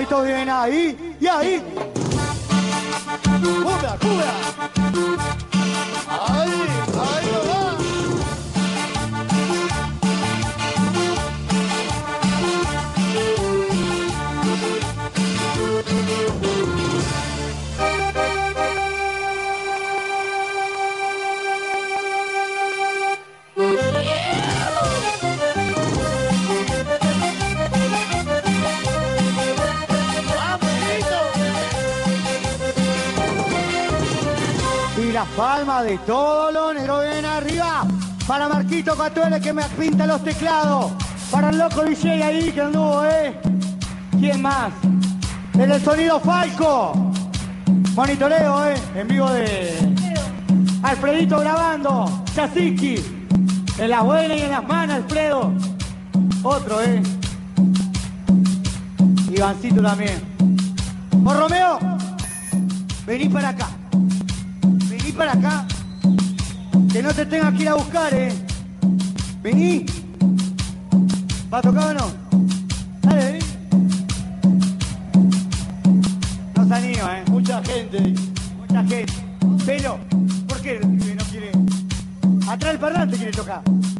Estos vienen ahí y ahí. ¡Cumbia, cumbia! ¡Ahí, ahí lo va! Las palmas de todos los negros vienen arriba. Para Marquito Catuele que me pinta los teclados. Para el loco DJ ahí que anduvo, ¿Quién más? En el sonido Falco. Monitoreo, en vivo de Alfredito grabando. Chasiski. En las buenas y en las malas, Alfredo. Otro, Ivancito también. Por Romeo, vení para acá. Vení para acá, que no te tengas que ir a buscar, Vení. ¿Va a tocar o no? Dale, vení. No se anima, Mucha gente. Pero, ¿por qué no quiere? Atrás del parlante quiere tocar.